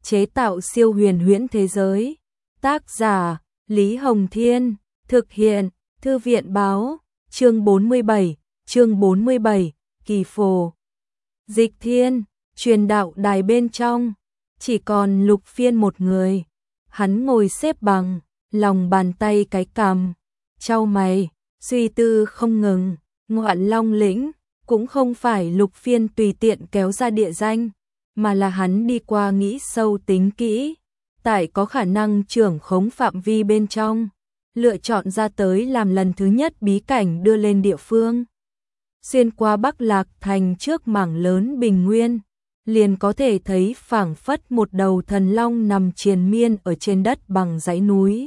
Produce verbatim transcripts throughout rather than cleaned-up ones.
chế tạo siêu huyền huyễn thế giới. Tác giả Lý Hồng Thiên, thực hiện Thư viện Báo, chương bốn mươi bảy, chương bốn mươi bảy, Kỳ Phổ. Dịch Thiên, truyền đạo đài bên trong, chỉ còn Lục Phiên một người. Hắn ngồi xếp bằng, lòng bàn tay cái cằm, chau mày, suy tư không ngừng. Ngoạn Long lĩnh cũng không phải Lục Phiên tùy tiện kéo ra địa danh, mà là hắn đi qua nghĩ sâu tính kỹ, tại có khả năng trưởng khống phạm vi bên trong, lựa chọn ra tới làm lần thứ nhất bí cảnh đưa lên địa phương. Xuyên qua Bắc Lạc Thành trước mảng lớn bình nguyên, liền có thể thấy phảng phất một đầu thần long nằm triền miên ở trên đất bằng dãy núi.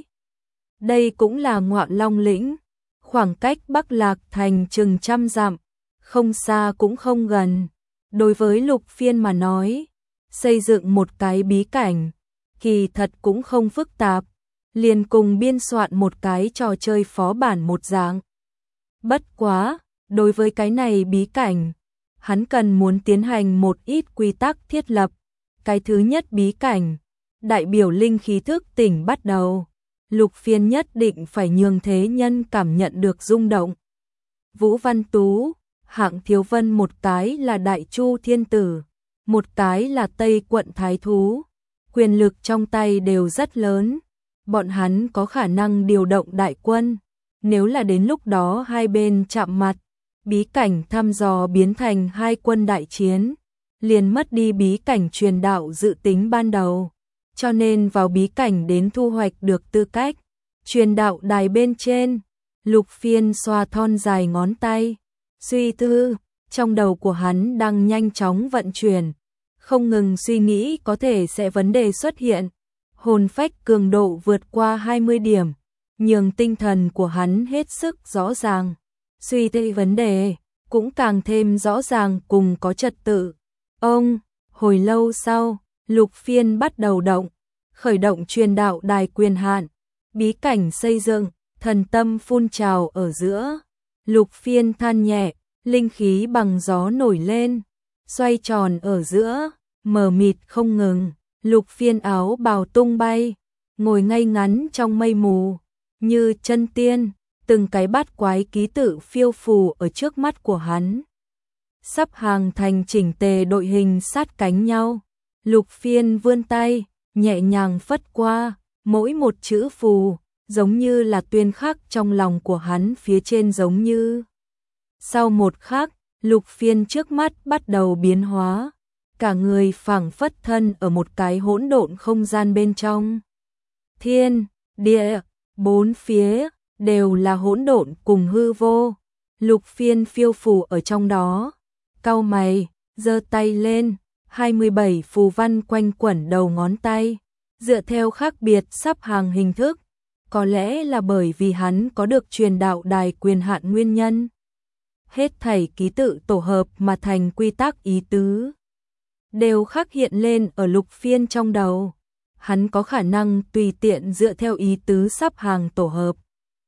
Đây cũng là Ngoạn Long lĩnh, khoảng cách Bắc Lạc Thành chừng trăm dặm, không xa cũng không gần. Đối với Lục Phiên mà nói, xây dựng một cái bí cảnh, kỳ thật cũng không phức tạp, liền cùng biên soạn một cái trò chơi phó bản một dạng. Bất quá, đối với cái này bí cảnh, hắn cần muốn tiến hành một ít quy tắc thiết lập. Cái thứ nhất bí cảnh, đại biểu linh khí thức tỉnh bắt đầu. Lục Phiên nhất định phải nhường thế nhân cảm nhận được rung động. Vũ Văn Tú, Hạng Thiếu Vân một cái là Đại Chu Thiên Tử, một cái là Tây Quận Thái Thú. Quyền lực trong tay đều rất lớn, bọn hắn có khả năng điều động đại quân. Nếu là đến lúc đó hai bên chạm mặt, bí cảnh thăm dò biến thành hai quân đại chiến, liền mất đi bí cảnh truyền đạo dự tính ban đầu. Cho nên vào bí cảnh đến thu hoạch được tư cách. Truyền đạo đài bên trên, Lục Phiên xoa thon dài ngón tay, suy tư, trong đầu của hắn đang nhanh chóng vận chuyển, không ngừng suy nghĩ có thể sẽ vấn đề xuất hiện. Hồn phách cường độ vượt qua hai mươi điểm, nhường tinh thần của hắn hết sức rõ ràng. Suy tư vấn đề cũng càng thêm rõ ràng cùng có trật tự. Ông, hồi lâu sau, Lục Phiên bắt đầu động, khởi động truyền đạo đài quyền hạn, bí cảnh xây dựng, thần tâm phun trào ở giữa. Lục Phiên than nhẹ, linh khí bằng gió nổi lên, xoay tròn ở giữa, mờ mịt không ngừng. Lục Phiên áo bào tung bay, ngồi ngay ngắn trong mây mù, như chân tiên, từng cái bát quái ký tự phiêu phù ở trước mắt của hắn. Sắp hàng thành chỉnh tề đội hình sát cánh nhau, Lục Phiên vươn tay, nhẹ nhàng phất qua, mỗi một chữ phù, giống như là tuyên khắc trong lòng của hắn phía trên giống như. Sau một khắc, Lục Phiên trước mắt bắt đầu biến hóa, cả người phảng phất thân ở một cái hỗn độn không gian bên trong. Thiên, địa, bốn phía, đều là hỗn độn cùng hư vô. Lục Phiên phiêu phù ở trong đó, cau mày, giơ tay lên, hai mươi bảy phù văn quanh quẩn đầu ngón tay, dựa theo khác biệt sắp hàng hình thức. Có lẽ là bởi vì hắn có được truyền đạo đài quyền hạn nguyên nhân. Hết thảy ký tự tổ hợp mà thành quy tắc ý tứ, đều khắc hiện lên ở Lục Phiên trong đầu. Hắn có khả năng tùy tiện dựa theo ý tứ sắp hàng tổ hợp.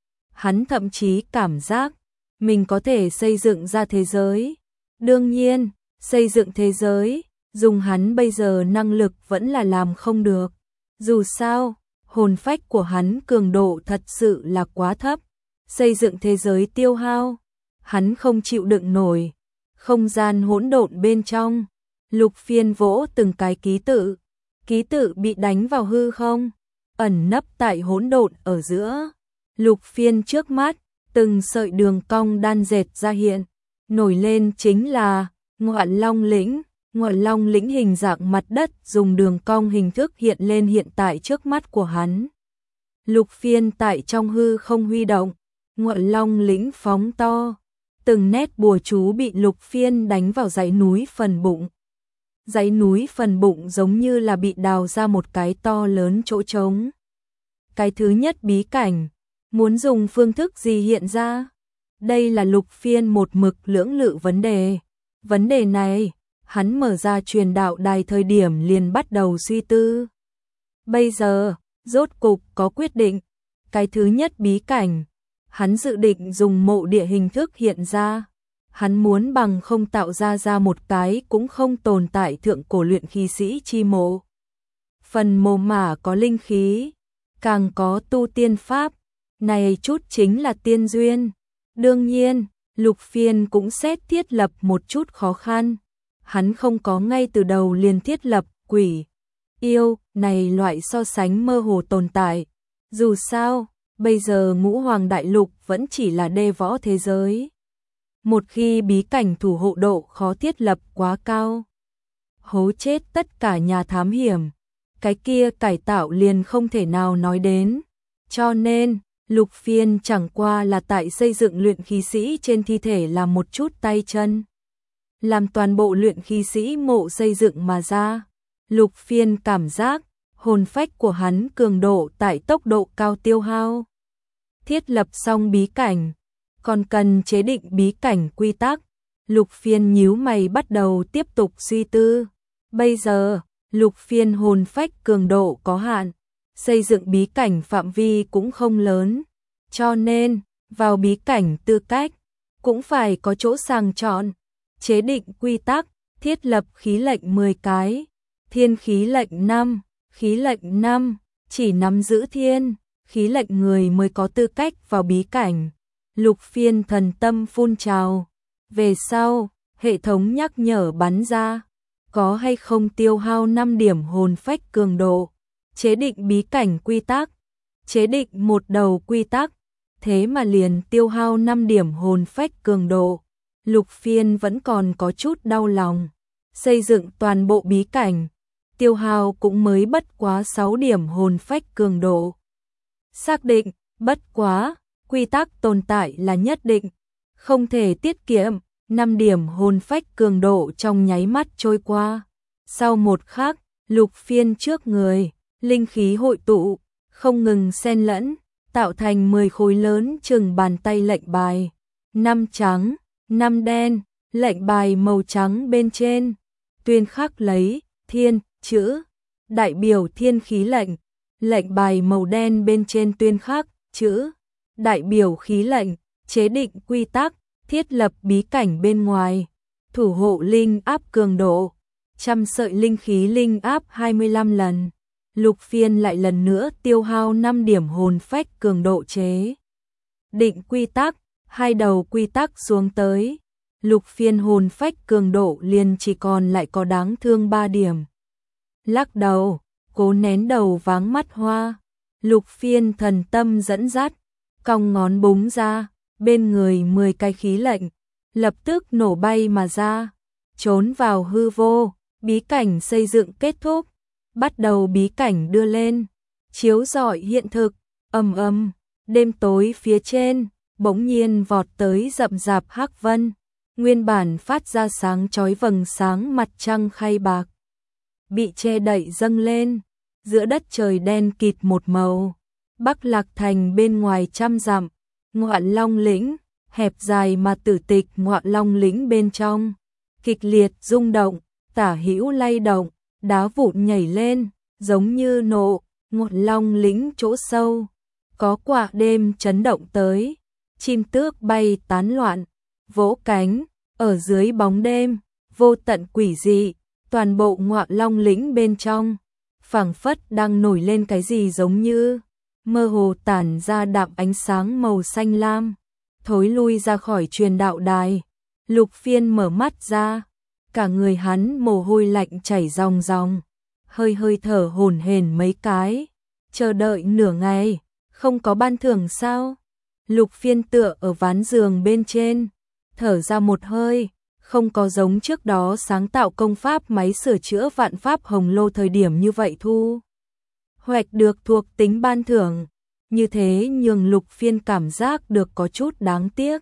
Hắn thậm chí cảm giác mình có thể xây dựng ra thế giới. Đương nhiên, xây dựng thế giới, dùng hắn bây giờ năng lực vẫn là làm không được. Dù sao, hồn phách của hắn cường độ thật sự là quá thấp. Xây dựng thế giới tiêu hao, hắn không chịu đựng nổi. Không gian hỗn độn bên trong, Lục Phiên vỗ từng cái ký tự. Ký tự bị đánh vào hư không, ẩn nấp tại hỗn độn ở giữa. Lục Phiên trước mắt, từng sợi đường cong đan dệt ra hiện, nổi lên chính là Ngoạn Long lĩnh. Ngoạn Long lĩnh hình dạng mặt đất dùng đường cong hình thức hiện lên hiện tại trước mắt của hắn. Lục Phiên tại trong hư không huy động, Ngoạn Long lĩnh phóng to, từng nét bùa chú bị Lục Phiên đánh vào dãy núi phần bụng. Dãy núi phần bụng giống như là bị đào ra một cái to lớn chỗ trống. Cái thứ nhất bí cảnh, muốn dùng phương thức gì hiện ra? Đây là Lục Phiên một mực lưỡng lự vấn đề. Vấn đề này, hắn mở ra truyền đạo đài thời điểm liền bắt đầu suy tư. Bây giờ, rốt cục có quyết định. Cái thứ nhất bí cảnh, hắn dự định dùng mộ địa hình thức hiện ra. Hắn muốn bằng không tạo ra ra một cái cũng không tồn tại thượng cổ luyện khí sĩ chi mộ. phần mồ mả có linh khí, càng có tu tiên pháp, này chút chính là tiên duyên. Đương nhiên, Lục Phiên cũng xét thiết lập một chút khó khăn. Hắn không có ngay từ đầu liền thiết lập quỷ, yêu, này loại so sánh mơ hồ tồn tại. Dù sao, bây giờ Ngũ Hoàng Đại Lục vẫn chỉ là đê võ thế giới. Một khi bí cảnh thủ hộ độ khó thiết lập quá cao, hố chết tất cả nhà thám hiểm, cái kia cải tạo liền không thể nào nói đến. Cho nên, Lục Phiên chẳng qua là tại xây dựng luyện khí sĩ trên thi thể là một chút tay chân. Làm toàn bộ luyện khí sĩ mộ xây dựng mà ra. Lục Phiên cảm giác, hồn phách của hắn cường độ tại tốc độ cao tiêu hao. Thiết lập xong bí cảnh, còn cần chế định bí cảnh quy tắc. Lục Phiên nhíu mày bắt đầu tiếp tục suy tư. Bây giờ, Lục Phiên hồn phách cường độ có hạn, xây dựng bí cảnh phạm vi cũng không lớn. Cho nên, vào bí cảnh tư cách, cũng phải có chỗ sàng chọn. Chế định quy tắc, thiết lập khí lệnh mười cái, thiên khí lệnh năm, khí lệnh năm, chỉ nắm giữ thiên, khí lệnh người mới có tư cách vào bí cảnh. Lục Phiên thần tâm phun trào. Về sau, hệ thống nhắc nhở bắn ra, có hay không tiêu hao năm điểm hồn phách cường độ. Chế định bí cảnh quy tắc, chế định một đầu quy tắc, thế mà liền tiêu hao năm điểm hồn phách cường độ. Lục Phiên vẫn còn có chút đau lòng. Xây dựng toàn bộ bí cảnh, tiêu hao cũng mới bất quá sáu điểm hồn phách cường độ. Xác định, bất quá, quy tắc tồn tại là nhất định, không thể tiết kiệm. Năm điểm hồn phách cường độ trong nháy mắt trôi qua. Sau một khắc, Lục Phiên trước người, linh khí hội tụ, không ngừng xen lẫn, tạo thành mười khối lớn chừng bàn tay lệnh bài. Năm trắng, năm đen, lệnh bài màu trắng bên trên, tuyên khắc lấy thiên chữ, đại biểu thiên khí lệnh. Lệnh bài màu đen bên trên tuyên khắc chữ, đại biểu khí lệnh. Chế định quy tắc, thiết lập bí cảnh bên ngoài, thủ hộ linh áp cường độ, trăm sợi linh khí linh áp hai mươi lăm lần. Lục Phiên lại lần nữa tiêu hao năm điểm hồn phách cường độ chế định quy tắc, hai đầu quy tắc xuống tới. Lục Phiên hồn phách cường độ liền chỉ còn lại có đáng thương ba điểm. Lắc đầu, cố nén đầu váng mắt hoa. Lục Phiên thần tâm dẫn dắt, cong ngón búng ra, bên người mười cái khí lệnh, lập tức nổ bay mà ra, trốn vào hư vô. Bí cảnh xây dựng kết thúc, bắt đầu bí cảnh đưa lên, chiếu rọi hiện thực. Ầm ầm, đêm tối phía trên bỗng nhiên vọt tới rậm rạp hắc vân, nguyên bản phát ra sáng chói vầng sáng mặt trăng khay bạc, bị che đậy dâng lên, giữa đất trời đen kịt một màu. Bắc Lạc Thành bên ngoài trăm dặm, Ngoạn Long lĩnh, hẹp dài mà tử tịch. Ngoạn Long lĩnh bên trong, kịch liệt rung động, tả hữu lay động, đá vụn nhảy lên, giống như nộ. Ngoạn Long lĩnh chỗ sâu, có quả đêm chấn động tới, chim tước bay tán loạn, vỗ cánh, ở dưới bóng đêm, vô tận quỷ dị. Toàn bộ Ngoạn Long lĩnh bên trong, phảng phất đang nổi lên cái gì giống như mơ hồ tản ra đạm ánh sáng màu xanh lam. Thối lui ra khỏi truyền đạo đài, Lục Phiên mở mắt ra, cả người hắn mồ hôi lạnh chảy ròng ròng, hơi hơi thở hổn hển mấy cái. Chờ đợi nửa ngày, không có ban thưởng sao? Lục Phiên tựa ở ván giường bên trên, thở ra một hơi, không có giống trước đó sáng tạo công pháp máy sửa chữa vạn pháp hồng lô thời điểm như vậy thu hoạch được thuộc tính ban thưởng, như thế nhường Lục Phiên cảm giác được có chút đáng tiếc.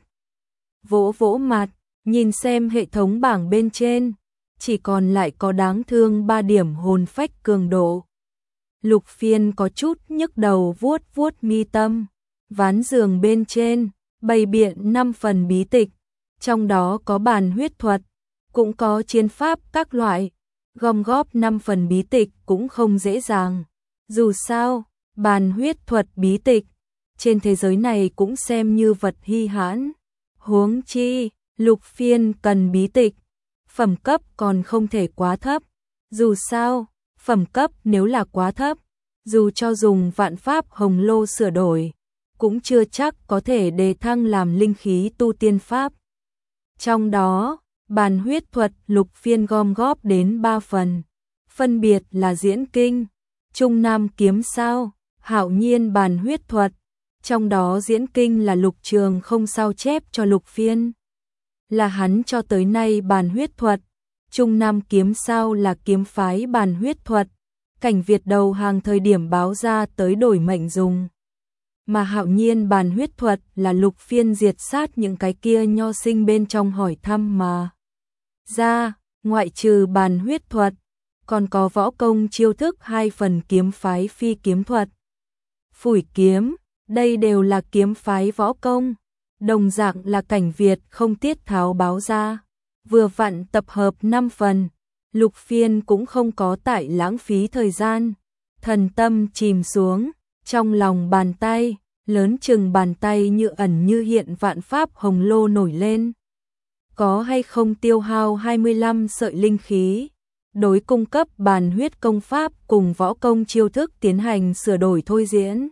Vỗ vỗ mặt, nhìn xem hệ thống bảng bên trên, chỉ còn lại có đáng thương ba điểm hồn phách cường độ. Lục Phiên có chút nhức đầu vuốt vuốt mi tâm, ván giường bên trên, bày biện năm phần bí tịch, trong đó có bàn huyết thuật, cũng có chiến pháp các loại, gom góp năm phần bí tịch cũng không dễ dàng. Dù sao, bàn huyết thuật bí tịch, trên thế giới này cũng xem như vật hy hãn. Huống chi, Lục Phiên cần bí tịch, phẩm cấp còn không thể quá thấp. Dù sao, Phẩm cấp nếu là quá thấp, dù cho dùng vạn pháp hồng lô sửa đổi, cũng chưa chắc có thể đề thăng làm linh khí tu tiên pháp. Trong đó, bàn huyết thuật lục phiên gom góp đến ba phần, phân biệt là diễn kinh, trung nam kiếm sao, hạo nhiên bàn huyết thuật. Trong đó diễn kinh là Lục Trường không sao chép cho lục phiên, là hắn cho tới nay bàn huyết thuật. Trung nam kiếm sao là kiếm phái bàn huyết thuật, cảnh Việt đầu hàng thời điểm báo ra tới đổi mệnh dùng. Mà hạo nhiên bàn huyết thuật là lục phiên diệt sát những cái kia nho sinh bên trong hỏi thăm mà ra. Ngoại trừ bàn huyết thuật, còn có võ công chiêu thức hai phần kiếm phái phi kiếm thuật, phủi kiếm, đây đều là kiếm phái võ công. Đồng dạng là cảnh Việt không tiết tháo báo ra, vừa vặn tập hợp năm phần. Lục phiên cũng không có tại lãng phí thời gian, thần tâm chìm xuống, trong lòng bàn tay, lớn chừng bàn tay như ẩn như hiện vạn pháp hồng lô nổi lên. Có hay không tiêu hao hai mươi lăm sợi linh khí, đối cung cấp bàn huyết công pháp cùng võ công chiêu thức tiến hành sửa đổi thôi diễn.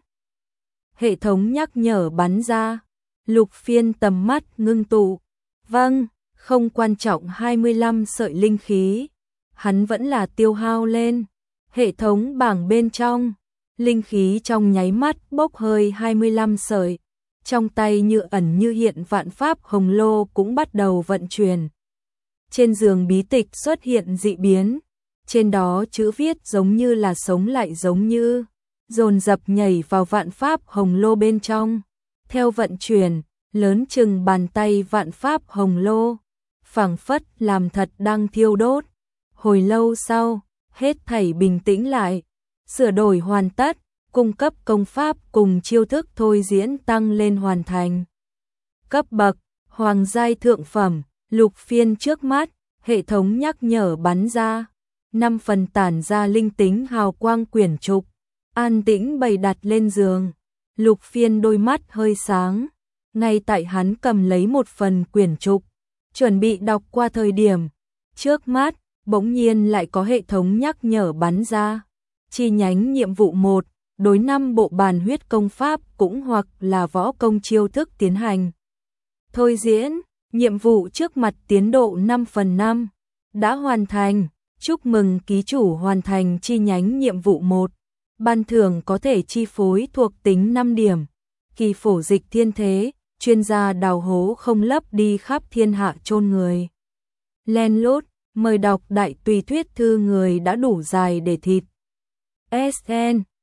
Hệ thống nhắc nhở bắn ra, lục phiên tầm mắt ngưng tụ. Vâng, không quan trọng hai mươi lăm sợi linh khí, hắn vẫn là tiêu hao lên. Hệ thống bảng bên trong, linh khí trong nháy mắt bốc hơi hai mươi lăm sợi, trong tay như ẩn như hiện vạn pháp hồng lô cũng bắt đầu vận chuyển. Trên giường bí tịch xuất hiện dị biến, trên đó chữ viết giống như là sống lại, giống như dồn dập nhảy vào vạn pháp hồng lô bên trong. Theo vận chuyển, lớn chừng bàn tay vạn pháp hồng lô, phảng phất làm thật đang thiêu đốt. Hồi lâu sau, hết thảy bình tĩnh lại, sửa đổi hoàn tất, cung cấp công pháp cùng chiêu thức thôi diễn tăng lên hoàn thành. Cấp bậc, hoàng giai thượng phẩm, lục phiên trước mắt, hệ thống nhắc nhở bắn ra. Năm phần tản ra linh tính hào quang quyển trục, an tĩnh bày đặt lên giường. Lục phiên đôi mắt hơi sáng, ngay tại hắn cầm lấy một phần quyển trục, chuẩn bị đọc qua thời điểm, trước mắt, bỗng nhiên lại có hệ thống nhắc nhở bắn ra. Chi nhánh nhiệm vụ một, đối năm bộ bàn huyết công pháp cũng hoặc là võ công chiêu thức tiến hành thôi diễn, nhiệm vụ trước mặt tiến độ năm phần năm, đã hoàn thành. Chúc mừng ký chủ hoàn thành chi nhánh nhiệm vụ một. Ban thưởng có thể chi phối thuộc tính năm điểm. Kỳ phổ dịch thiên thế, chuyên gia đào hố không lấp đi khắp thiên hạ chôn người. Len lút, mời đọc đại tùy thuyết thư người đã đủ dài để thịt. ét en